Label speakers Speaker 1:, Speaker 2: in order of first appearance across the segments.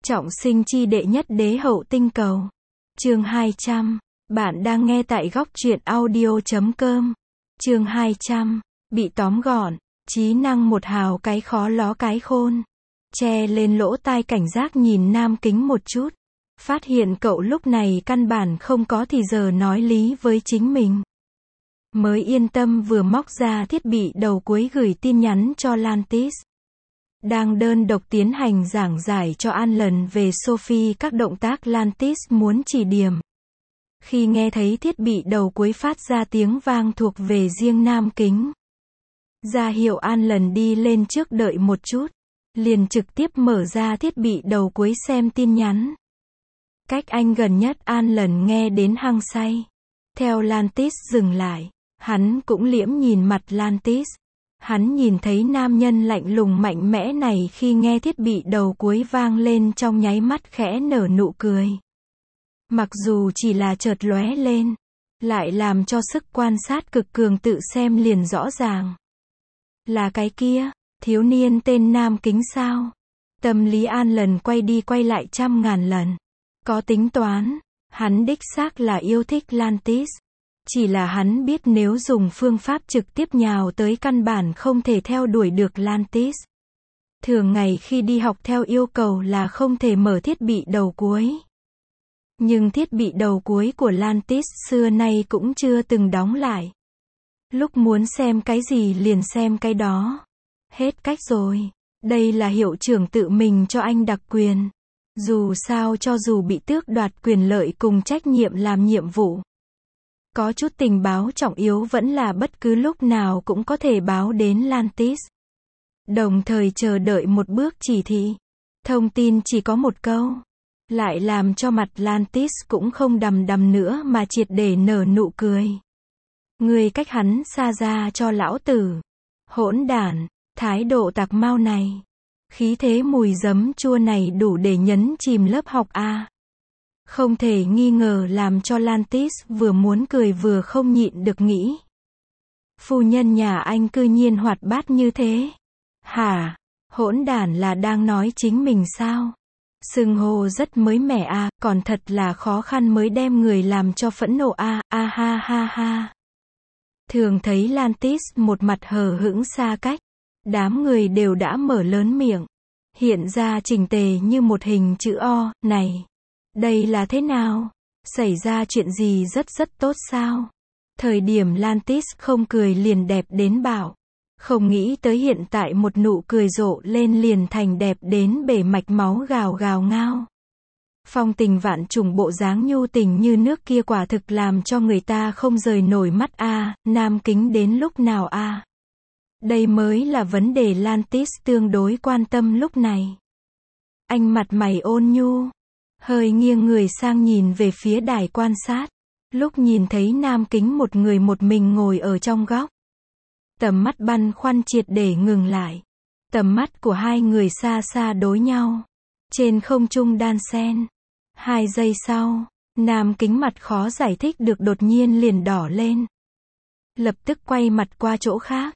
Speaker 1: Trọng sinh chi đệ nhất đế hậu tinh cầu. Chương 200. Bạn đang nghe tại góc truyện audio.com. Chương 200. Bị tóm gọn. Trí năng một hào cái khó ló cái khôn. Che lên lỗ tai cảnh giác nhìn Nam Kính một chút. Phát hiện cậu lúc này căn bản không có thì giờ nói lý với chính mình. Mới yên tâm vừa móc ra thiết bị đầu cuối gửi tin nhắn cho Lantis. Đang đơn độc tiến hành giảng giải cho Alan về Sophie các động tác Lantis muốn chỉ điểm. Khi nghe thấy thiết bị đầu cuối phát ra tiếng vang thuộc về riêng Nam Kính. Ra hiệu Alan đi lên trước đợi một chút. Liền trực tiếp mở ra thiết bị đầu cuối xem tin nhắn. Cách anh gần nhất Alan nghe đến hăng say. Theo Lantis dừng lại. Hắn cũng liễm nhìn mặt Lantis. Hắn nhìn thấy nam nhân lạnh lùng mạnh mẽ này khi nghe thiết bị đầu cuối vang lên trong nháy mắt khẽ nở nụ cười. Mặc dù chỉ là chợt lóe lên, lại làm cho sức quan sát cực cường tự xem liền rõ ràng. Là cái kia, thiếu niên tên Nam Kính sao? Tâm lý Alan quay đi quay lại trăm ngàn lần. Có tính toán, hắn đích xác là yêu thích Lantis. Chỉ là hắn biết nếu dùng phương pháp trực tiếp nhào tới căn bản không thể theo đuổi được Lantis. Thường ngày khi đi học theo yêu cầu là không thể mở thiết bị đầu cuối. Nhưng thiết bị đầu cuối của Lantis xưa nay cũng chưa từng đóng lại. Lúc muốn xem cái gì liền xem cái đó. Hết cách rồi. Đây là hiệu trưởng tự mình cho anh đặc quyền. Dù sao cho dù bị tước đoạt quyền lợi cùng trách nhiệm làm nhiệm vụ. Có chút tình báo trọng yếu vẫn là bất cứ lúc nào cũng có thể báo đến Lantis. Đồng thời chờ đợi một bước chỉ thị. Thông tin chỉ có một câu. Lại làm cho mặt Lantis cũng không đằm đằm nữa mà triệt để nở nụ cười. Người cách hắn xa ra cho lão tử. Hỗn đản, thái độ tạc mau này. Khí thế mùi giấm chua này đủ để nhấn chìm lớp học A. Không thể nghi ngờ làm cho Lantis vừa muốn cười vừa không nhịn được nghĩ. Phu nhân nhà anh cư nhiên hoạt bát như thế. Hả? Hỗn đản là đang nói chính mình sao? Xưng hô rất mới mẻ a, còn thật là khó khăn mới đem người làm cho phẫn nộ a, a ha ha ha. Thường thấy Lantis một mặt hờ hững xa cách. Đám người đều đã mở lớn miệng. Hiện ra chỉnh tề như một hình chữ O, này. Đây là thế nào? Xảy ra chuyện gì rất tốt sao? Thời điểm Lantis không cười liền đẹp đến bạo. Không nghĩ tới hiện tại một nụ cười rộ lên liền thành đẹp đến bể mạch máu gào gào ngao. Phong tình vạn trùng bộ dáng nhu tình như nước kia quả thực làm cho người ta không rời nổi mắt a. Nam Kính đến lúc nào a? Đây mới là vấn đề Lantis tương đối quan tâm lúc này. Anh mặt mày ôn nhu. Hơi nghiêng người sang nhìn về phía đài quan sát. Lúc nhìn thấy Nam Kính một người một mình ngồi ở trong góc. Tầm mắt băn khoăn triệt để ngừng lại. Tầm mắt của hai người xa xa đối nhau. Trên không trung đan xen. 2 giây sau, Nam Kính mặt khó giải thích được đột nhiên liền đỏ lên. Lập tức quay mặt qua chỗ khác.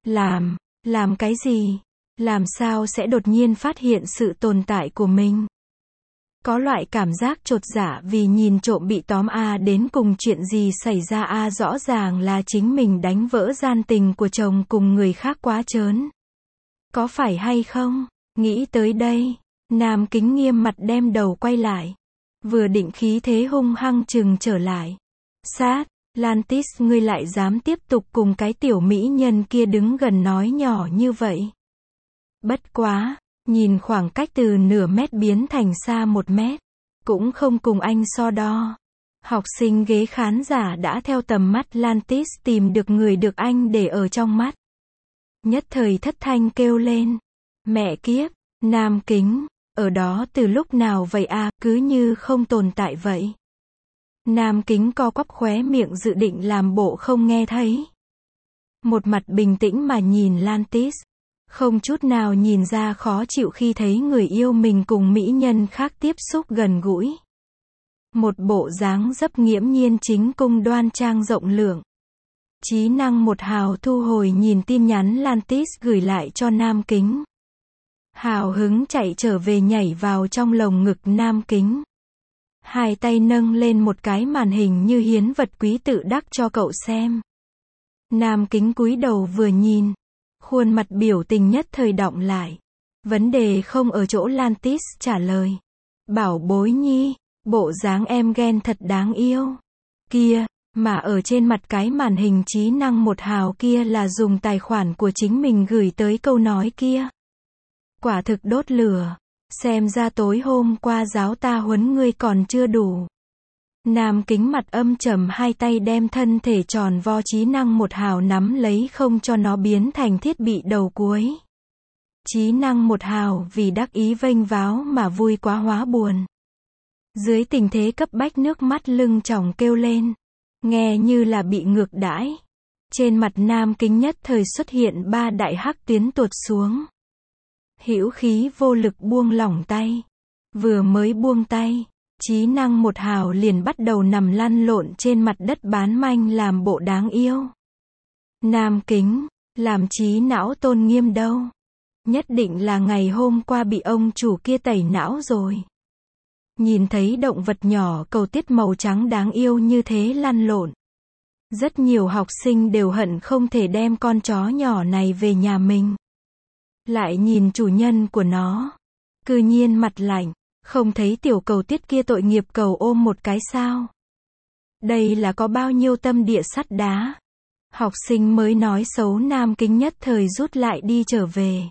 Speaker 1: Làm cái gì? Làm sao sẽ đột nhiên phát hiện sự tồn tại của mình? Có loại cảm giác chột dạ vì nhìn trộm bị tóm a, đến cùng chuyện gì xảy ra a, rõ ràng là chính mình đánh vỡ gian tình của chồng cùng người khác quá trớn. Có phải hay không? Nghĩ tới đây, Nam Kính nghiêm mặt đem đầu quay lại. Vừa định khí thế hung hăng trừng trở lại. Sát, Lantis ngươi lại dám tiếp tục cùng cái tiểu mỹ nhân kia đứng gần nói nhỏ như vậy. Bất quá. Nhìn khoảng cách từ nửa mét biến thành xa 1 mét. Cũng không cùng anh so đo. Học sinh ghế khán giả đã theo tầm mắt Lantis tìm được người được anh để ở trong mắt. Nhất thời thất thanh kêu lên. Mẹ kiếp, Nam Kính, ở đó từ lúc nào vậy a, cứ như không tồn tại vậy. Nam Kính co quắp khóe miệng dự định làm bộ không nghe thấy. Một mặt bình tĩnh mà nhìn Lantis. Không chút nào nhìn ra khó chịu khi thấy người yêu mình cùng mỹ nhân khác tiếp xúc gần gũi. Một bộ dáng dấp nghiễm nhiên chính cung đoan trang rộng lượng. Trí năng một hào thu hồi nhìn tin nhắn Lantis gửi lại cho Nam Kính. hào hứng chạy trở về nhảy vào trong lồng ngực Nam Kính. Hai tay nâng lên một cái màn hình như hiến vật quý tự đắc cho cậu xem. Nam Kính cúi đầu vừa nhìn, khuôn mặt biểu tình nhất thời đọng lại. Vấn đề không ở chỗ, Lantis trả lời. Bảo bối nhi, bộ dáng em ghen thật đáng yêu. Kia, mà ở trên mặt cái màn hình trí năng 1 hào kia là dùng tài khoản của chính mình gửi tới câu nói kia. Quả thực đốt lửa. Xem ra tối hôm qua giáo ta huấn ngươi còn chưa đủ. Nam Kính mặt âm trầm, hai tay đem thân thể tròn vo trí năng 1 hào nắm lấy không cho nó biến thành thiết bị đầu cuối. Trí năng 1 hào vì đắc ý vênh váo mà vui quá hóa buồn. Dưới tình thế cấp bách nước mắt lưng tròng kêu lên. Nghe như là bị ngược đãi. Trên mặt Nam Kính nhất thời xuất hiện 3 đại hắc tuyến tuột xuống. Hữu khí vô lực buông lỏng tay. Vừa mới buông tay, trí năng 1 hào liền bắt đầu nằm lăn lộn trên mặt đất bán manh làm bộ đáng yêu. Nam Kính, làm trí não tôn nghiêm đâu. Nhất định là ngày hôm qua bị ông chủ kia tẩy não rồi. Nhìn thấy động vật nhỏ cầu tiết màu trắng đáng yêu như thế lăn lộn. Rất nhiều học sinh đều hận không thể đem con chó nhỏ này về nhà mình. Lại nhìn chủ nhân của nó. Cư nhiên mặt lạnh, không thấy tiểu cầu tiết kia tội nghiệp cầu ôm một cái sao. Đây là có bao nhiêu tâm địa sắt đá. Học sinh mới nói xấu Nam Kính nhất thời rút lại đi trở về.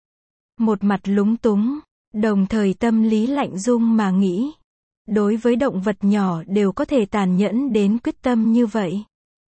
Speaker 1: Một mặt lúng túng, đồng thời tâm lý lạnh rung mà nghĩ. Đối với động vật nhỏ đều có thể tàn nhẫn đến quyết tâm như vậy.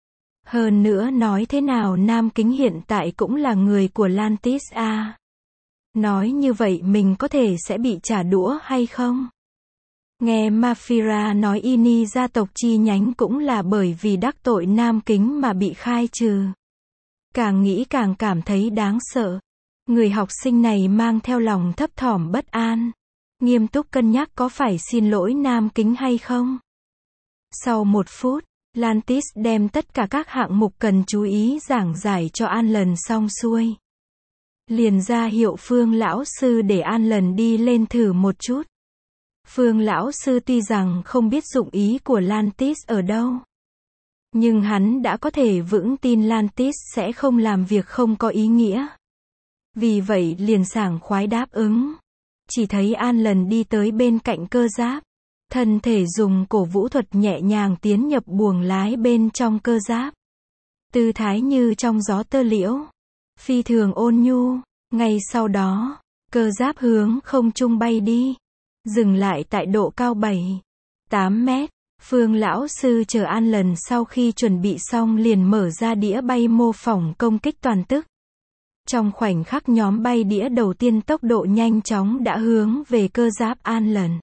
Speaker 1: Hơn nữa nói thế nào Nam Kính hiện tại cũng là người của Lantis a. Nói như vậy mình có thể sẽ bị trả đũa hay không? Nghe Mafira nói Ini gia tộc chi nhánh cũng là bởi vì đắc tội Nam Kính mà bị khai trừ. Càng nghĩ càng cảm thấy đáng sợ. Người học sinh này mang theo lòng thấp thỏm bất an. Nghiêm túc cân nhắc có phải xin lỗi Nam Kính hay không? Sau 1 phút, Lantis đem tất cả các hạng mục cần chú ý giảng giải cho Alan xong xuôi. Liền ra hiệu Phương lão sư để Alan đi lên thử một chút. Phương lão sư tuy rằng không biết dụng ý của Lantis ở đâu, nhưng hắn đã có thể vững tin Lantis sẽ không làm việc không có ý nghĩa. Vì vậy liền sảng khoái đáp ứng. Chỉ thấy Alan đi tới bên cạnh cơ giáp. Thân thể dùng cổ vũ thuật nhẹ nhàng tiến nhập buồng lái bên trong cơ giáp. Tư thái như trong gió tơ liễu. Phi thường ôn nhu. Ngay sau đó, cơ giáp hướng không trung bay đi. Dừng lại tại độ cao 7-8 mét. Phương lão sư chờ Alan sau khi chuẩn bị xong liền mở ra đĩa bay mô phỏng công kích toàn tức. Trong khoảnh khắc nhóm bay đĩa đầu tiên tốc độ nhanh chóng đã hướng về cơ giáp Alan.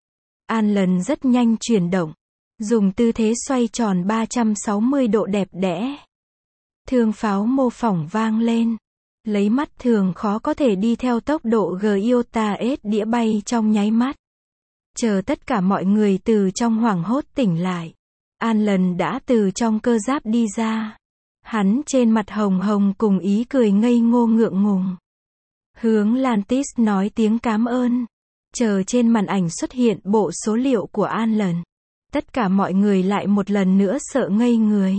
Speaker 1: Alan rất nhanh chuyển động, dùng tư thế xoay tròn 360 độ đẹp đẽ. Thương pháo mô phỏng vang lên. Lấy mắt thường khó có thể đi theo tốc độ Giota S đĩa bay trong nháy mắt. Chờ tất cả mọi người từ trong hoảng hốt tỉnh lại. Alan đã từ trong cơ giáp đi ra. Hắn trên mặt hồng hồng cùng ý cười ngây ngô ngượng ngùng. Hướng Lantis nói tiếng cảm ơn. Chờ trên màn ảnh xuất hiện bộ số liệu của Alan. Tất cả mọi người lại một lần nữa sợ ngây người.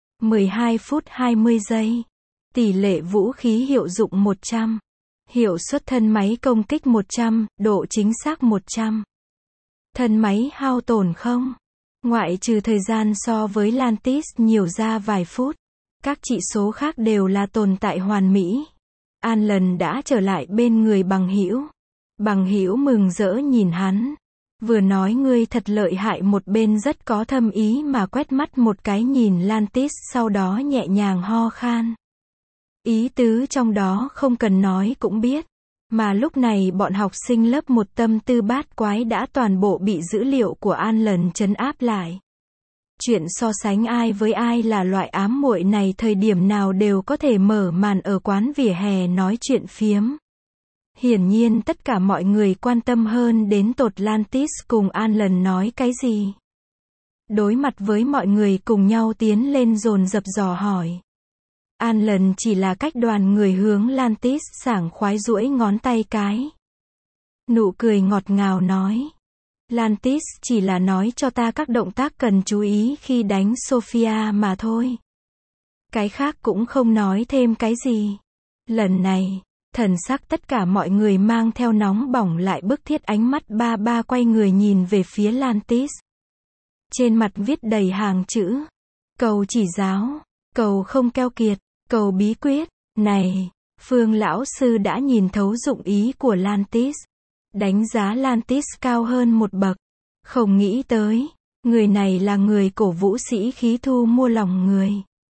Speaker 1: 12 phút 20 giây. Tỷ lệ vũ khí hiệu dụng 100. Hiệu suất thân máy công kích 100, độ chính xác 100. Thân máy hao tổn không? Ngoại trừ thời gian so với Lantis nhiều ra vài phút. Các chỉ số khác đều là tồn tại hoàn mỹ. Alan đã trở lại bên người bằng hữu. Bằng hữu mừng rỡ nhìn hắn. Vừa nói ngươi thật lợi hại, một bên rất có thâm ý mà quét mắt một cái nhìn Lantis, sau đó nhẹ nhàng ho khan. Ý tứ trong đó không cần nói cũng biết. Mà lúc này bọn học sinh lớp 1 tâm tư bát quái đã toàn bộ bị dữ liệu của Alan trấn áp lại. Chuyện so sánh ai với ai là loại ám muội này thời điểm nào đều có thể mở màn ở quán vỉa hè nói chuyện phiếm. Hiển nhiên tất cả mọi người quan tâm hơn đến tột Lantis cùng Alan nói cái gì. Đối mặt với mọi người cùng nhau tiến lên dồn dập dò hỏi. Alan chỉ là cách đoàn người hướng Lantis sảng khoái duỗi ngón tay cái. Nụ cười ngọt ngào nói. Lantis chỉ là nói cho ta các động tác cần chú ý khi đánh Sophia mà thôi. Cái khác cũng không nói thêm cái gì. Lần này, thần sắc tất cả mọi người mang theo nóng bỏng lại bức thiết, ánh mắt ba quay người nhìn về phía Lantis. Trên mặt viết đầy hàng chữ. Cầu chỉ giáo, cầu không keo kiệt, cầu bí quyết. Này, Phương lão sư đã nhìn thấu dụng ý của Lantis. Đánh giá Lantis cao hơn một bậc. Không nghĩ tới, người này là người cổ vũ sĩ khí, thu mua lòng người.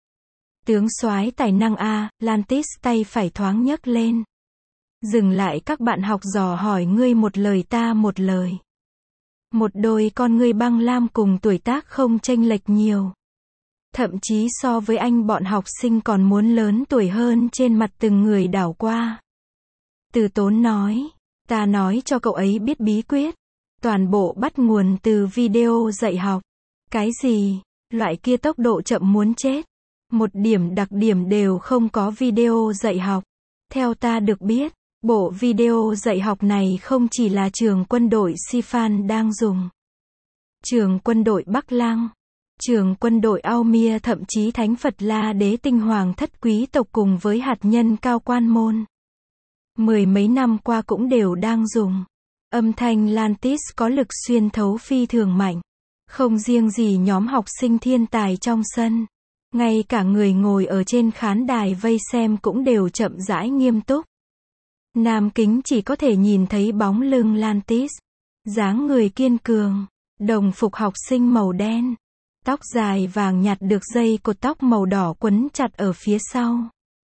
Speaker 1: Tướng soái tài năng a, Lantis tay phải thoáng nhấc lên. Dừng lại, các bạn học dò hỏi ngươi một lời ta một lời. Một đôi con ngươi băng lam cùng tuổi tác không chênh lệch nhiều. Thậm chí so với anh bọn học sinh còn muốn lớn tuổi hơn, trên mặt từng người đảo qua. Từ Tốn nói, ta nói cho cậu ấy biết bí quyết. Toàn bộ bắt nguồn từ video dạy học. Cái gì? Loại kia tốc độ chậm muốn chết. Một điểm đặc điểm đều không có video dạy học. Theo ta được biết, bộ video dạy học này không chỉ là trường quân đội Sifan đang dùng. Trường quân đội Bắc Lăng, trường quân đội Aumir, thậm chí Thánh Phật La Đế tinh hoàng thất quý tộc cùng với hạt nhân cao quan môn. Mười mấy năm qua cũng đều đang dùng. Âm thanh Lantis có lực xuyên thấu phi thường mạnh. Không riêng gì nhóm học sinh thiên tài trong sân. Ngay cả người ngồi ở trên khán đài vây xem cũng đều chậm rãi nghiêm túc. Nam Kính chỉ có thể nhìn thấy bóng lưng Lantis. Dáng người kiên cường. Đồng phục học sinh màu đen. Tóc dài vàng nhạt được dây cột tóc màu đỏ quấn chặt ở phía sau.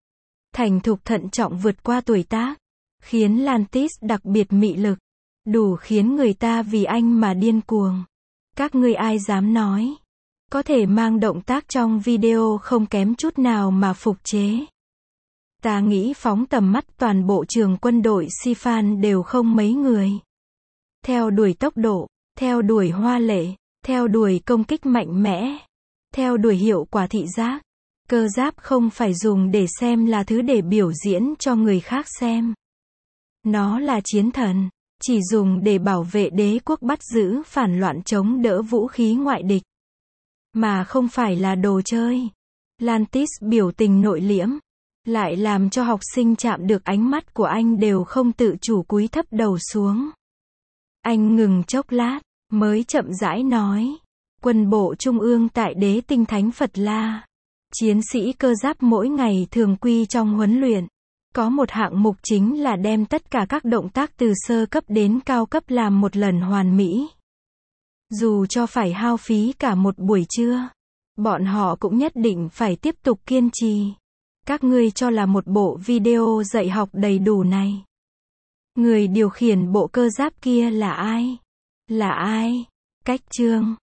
Speaker 1: Thành thục thận trọng vượt qua tuổi tác. Khiến Lantis đặc biệt mị lực. Đủ khiến người ta vì anh mà điên cuồng. Các ngươi ai dám nói. Có thể mang động tác trong video không kém chút nào mà phục chế. Ta nghĩ phóng tầm mắt toàn bộ trường quân đội Sifan đều không mấy người. Theo đuổi tốc độ, theo đuổi hoa lệ, theo đuổi công kích mạnh mẽ, theo đuổi hiệu quả thị giác. Cơ giáp không phải dùng để xem, là thứ để biểu diễn cho người khác xem. Nó là chiến thần, chỉ dùng để bảo vệ đế quốc, bắt giữ phản loạn, chống đỡ vũ khí ngoại địch. Mà không phải là đồ chơi. Lantis biểu tình nội liễm, lại làm cho học sinh chạm được ánh mắt của anh đều không tự chủ cúi thấp đầu xuống. Anh ngừng chốc lát, mới chậm rãi nói. Quân bộ trung ương tại Đế tinh Thánh Phật La. Chiến sĩ cơ giáp mỗi ngày thường quy trong huấn luyện. Có một hạng mục chính là đem tất cả các động tác từ sơ cấp đến cao cấp làm một lần hoàn mỹ. Dù cho phải hao phí cả một buổi trưa, bọn họ cũng nhất định phải tiếp tục kiên trì. Các ngươi cho là một bộ video dạy học đầy đủ này. Người điều khiển bộ cơ giáp kia là ai? Là ai? Cách chương